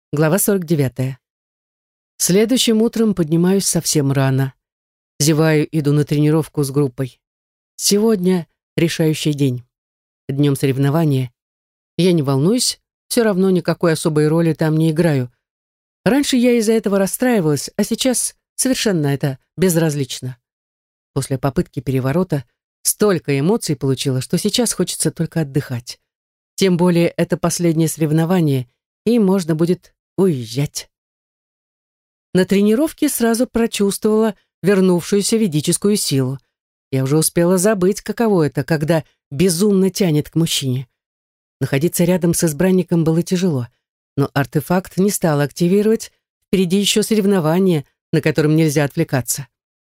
Глава 49. Следующим утром поднимаюсь совсем рано. Зеваю, иду на тренировку с группой. Сегодня решающий день. Днем соревнования. Я не волнуюсь, все равно никакой особой роли там не играю. Раньше я из-за этого расстраивалась, а сейчас совершенно это безразлично. После попытки переворота столько эмоций получила, что сейчас хочется только отдыхать. Тем более это последнее соревнование, и можно будет уезжать. На тренировке сразу прочувствовала вернувшуюся ведическую силу. Я уже успела забыть, каково это, когда безумно тянет к мужчине. Находиться рядом с избранником было тяжело, но артефакт не стал активировать, впереди еще соревнования, на котором нельзя отвлекаться.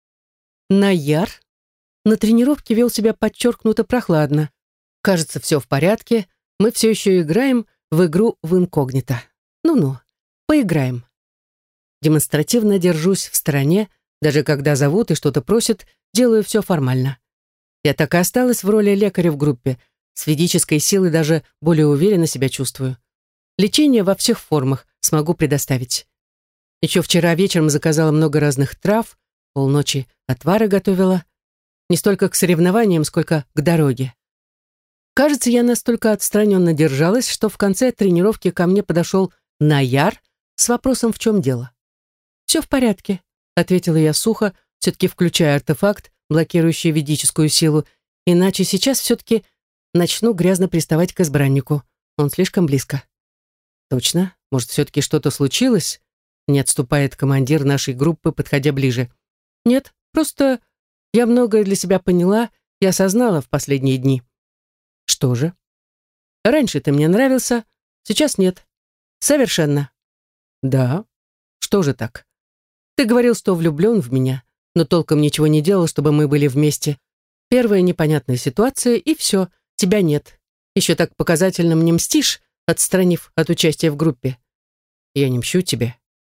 Наяр на тренировке вел себя подчеркнуто прохладно. Кажется, все в порядке, мы все еще играем в игру в инкогнито. Ну-ну, поиграем. Демонстративно держусь в стороне, даже когда зовут и что-то просят, делаю все формально. Я так и осталась в роли лекаря в группе, с ведической силой даже более уверенно себя чувствую. Лечение во всех формах смогу предоставить. Еще вчера вечером заказала много разных трав, полночи отвары готовила. Не столько к соревнованиям, сколько к дороге. Кажется, я настолько отстраненно держалась, что в конце тренировки ко мне подошел Наяр с вопросом, в чем дело. «Все в порядке», — ответила я сухо, все-таки включая артефакт, блокирующий ведическую силу, иначе сейчас все-таки начну грязно приставать к избраннику. Он слишком близко. «Точно? Может, все-таки что-то случилось?» — не отступает командир нашей группы, подходя ближе. «Нет, просто я многое для себя поняла и осознала в последние дни». «Что же?» «Раньше ты мне нравился, сейчас нет. Совершенно». «Да? Что же так? Ты говорил, что влюблен в меня, но толком ничего не делал, чтобы мы были вместе. Первая непонятная ситуация, и все, тебя нет. Еще так показательно мне мстишь, отстранив от участия в группе. Я не мщу тебе».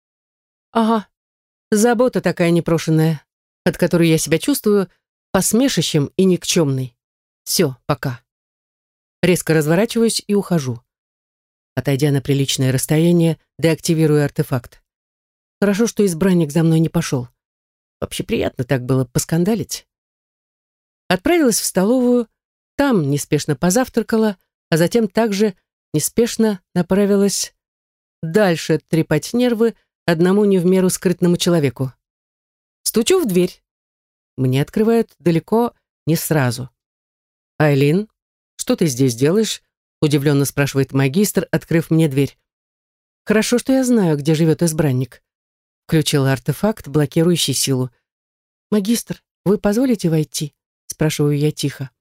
«Ага, забота такая непрошенная, от которой я себя чувствую посмешищем и никчемной. Все, пока». Резко разворачиваюсь и ухожу. Отойдя на приличное расстояние, деактивирую артефакт. Хорошо, что избранник за мной не пошел. Вообще приятно так было поскандалить. Отправилась в столовую, там неспешно позавтракала, а затем также неспешно направилась дальше трепать нервы одному не в меру скрытному человеку. Стучу в дверь. Мне открывают далеко не сразу. «Айлин, что ты здесь делаешь?» — удивленно спрашивает магистр, открыв мне дверь. «Хорошо, что я знаю, где живет избранник». Включила артефакт, блокирующий силу. «Магистр, вы позволите войти?» — спрашиваю я тихо.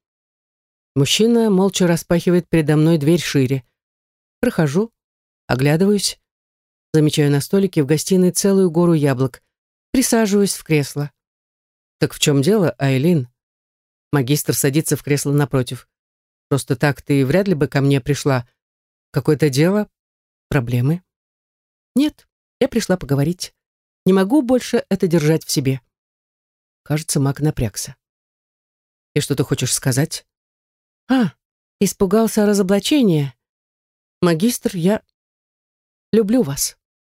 Мужчина молча распахивает передо мной дверь шире. Прохожу, оглядываюсь. Замечаю на столике в гостиной целую гору яблок. Присаживаюсь в кресло. «Так в чем дело, Айлин?» Магистр садится в кресло напротив. «Просто так ты вряд ли бы ко мне пришла. Какое-то дело? Проблемы?» «Нет, я пришла поговорить. Не могу больше это держать в себе». Кажется, маг напрягся. «И что ты хочешь сказать?» Испугался разоблачения. Магистр, я люблю вас».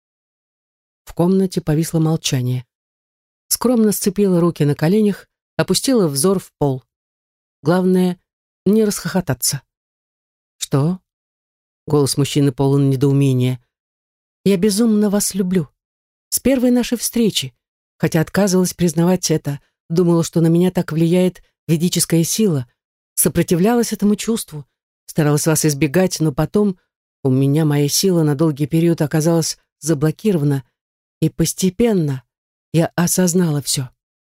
В комнате повисло молчание. Скромно сцепила руки на коленях, опустила взор в пол. Главное, не расхохотаться. «Что?» Голос мужчины полон недоумения. «Я безумно вас люблю. С первой нашей встречи, хотя отказывалась признавать это, думала, что на меня так влияет ведическая сила, сопротивлялась этому чувству, старалась вас избегать, но потом у меня моя сила на долгий период оказалась заблокирована, и постепенно я осознала все».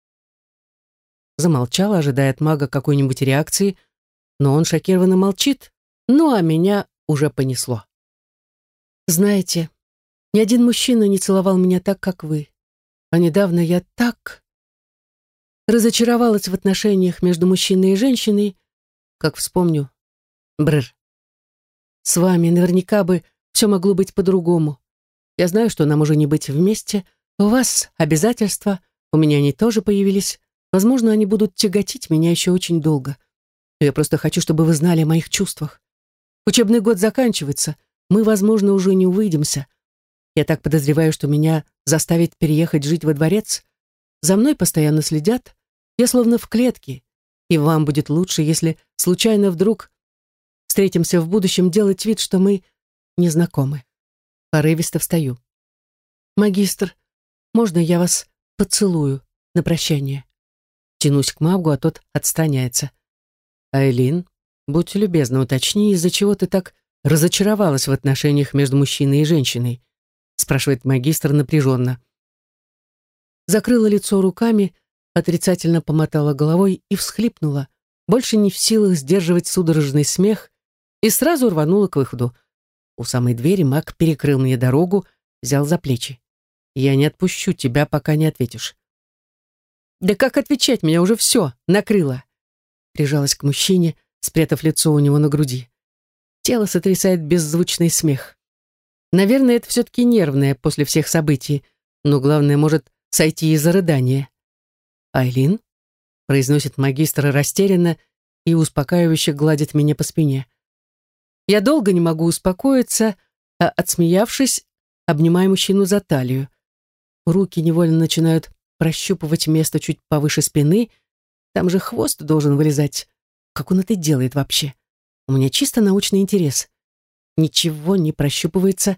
Замолчала, ожидая от мага какой-нибудь реакции, но он шокированно молчит, ну а меня уже понесло. «Знаете, ни один мужчина не целовал меня так, как вы. А недавно я так разочаровалась в отношениях между мужчиной и женщиной, как вспомню. Бррр. С вами наверняка бы все могло быть по-другому. Я знаю, что нам уже не быть вместе. У вас обязательства, у меня они тоже появились. Возможно, они будут тяготить меня еще очень долго. Но я просто хочу, чтобы вы знали о моих чувствах. Учебный год заканчивается. Мы, возможно, уже не увидимся. Я так подозреваю, что меня заставить переехать жить во дворец. За мной постоянно следят. Я словно в клетке. И вам будет лучше, если случайно вдруг встретимся в будущем, делать вид, что мы не знакомы. Порывисто встаю. Магистр, можно я вас поцелую на прощание? Тянусь к магу, а тот отстраняется. Айлин, будь любезна, уточни, из-за чего ты так разочаровалась в отношениях между мужчиной и женщиной? Спрашивает магистр напряженно. Закрыла лицо руками, отрицательно помотала головой и всхлипнула, больше не в силах сдерживать судорожный смех, и сразу рванула к выходу. У самой двери маг перекрыл мне дорогу, взял за плечи. «Я не отпущу тебя, пока не ответишь». «Да как отвечать? Меня уже все накрыло». Прижалась к мужчине, спрятав лицо у него на груди. Тело сотрясает беззвучный смех. Наверное, это все-таки нервное после всех событий, но главное может сойти из-за рыдания. «Айлин?» — произносит магистр растерянно и успокаивающе гладит меня по спине. Я долго не могу успокоиться, а, отсмеявшись, обнимаю мужчину за талию. Руки невольно начинают прощупывать место чуть повыше спины. Там же хвост должен вылезать. Как он это делает вообще? У меня чисто научный интерес. Ничего не прощупывается.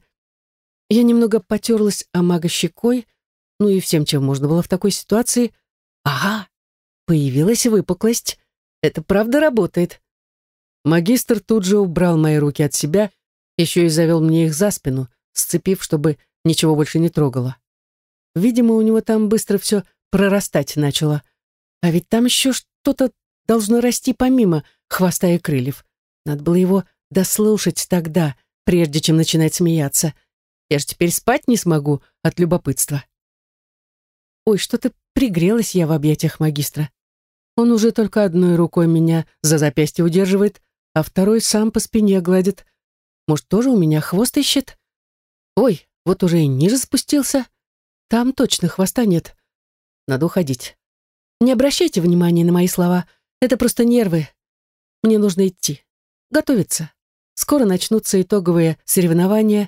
Я немного потерлась о мага щекой, ну и всем, чем можно было в такой ситуации. Ага, появилась выпуклость. Это правда работает. Магистр тут же убрал мои руки от себя, еще и завел мне их за спину, сцепив, чтобы ничего больше не трогало. Видимо, у него там быстро все прорастать начало. А ведь там еще что-то должно расти помимо хвоста и крыльев. Надо было его дослушать тогда, прежде чем начинать смеяться. Я же теперь спать не смогу от любопытства. Ой, что-то пригрелась я в объятиях магистра. Он уже только одной рукой меня за запястье удерживает, а второй сам по спине гладит. Может, тоже у меня хвост ищет? Ой, вот уже и ниже спустился. Там точно хвоста нет. Надо уходить. Не обращайте внимания на мои слова. Это просто нервы. Мне нужно идти. Готовиться. Скоро начнутся итоговые соревнования.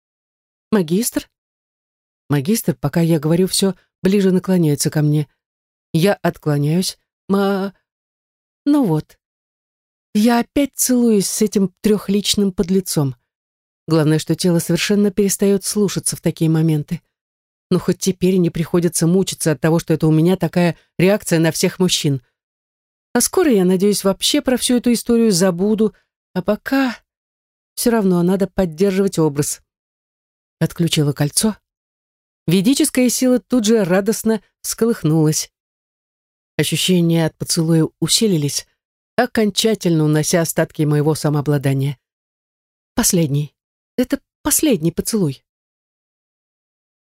Магистр? Магистр, пока я говорю все, ближе наклоняется ко мне. Я отклоняюсь. Ну вот. Я опять целуюсь с этим трехличным подлецом. Главное, что тело совершенно перестает слушаться в такие моменты. Но хоть теперь не приходится мучиться от того, что это у меня такая реакция на всех мужчин. А скоро, я надеюсь, вообще про всю эту историю забуду, а пока все равно надо поддерживать образ. Отключила кольцо. Ведическая сила тут же радостно всколыхнулась. Ощущения от поцелуя усилились, окончательно унося остатки моего самообладания. Последний. Это последний поцелуй.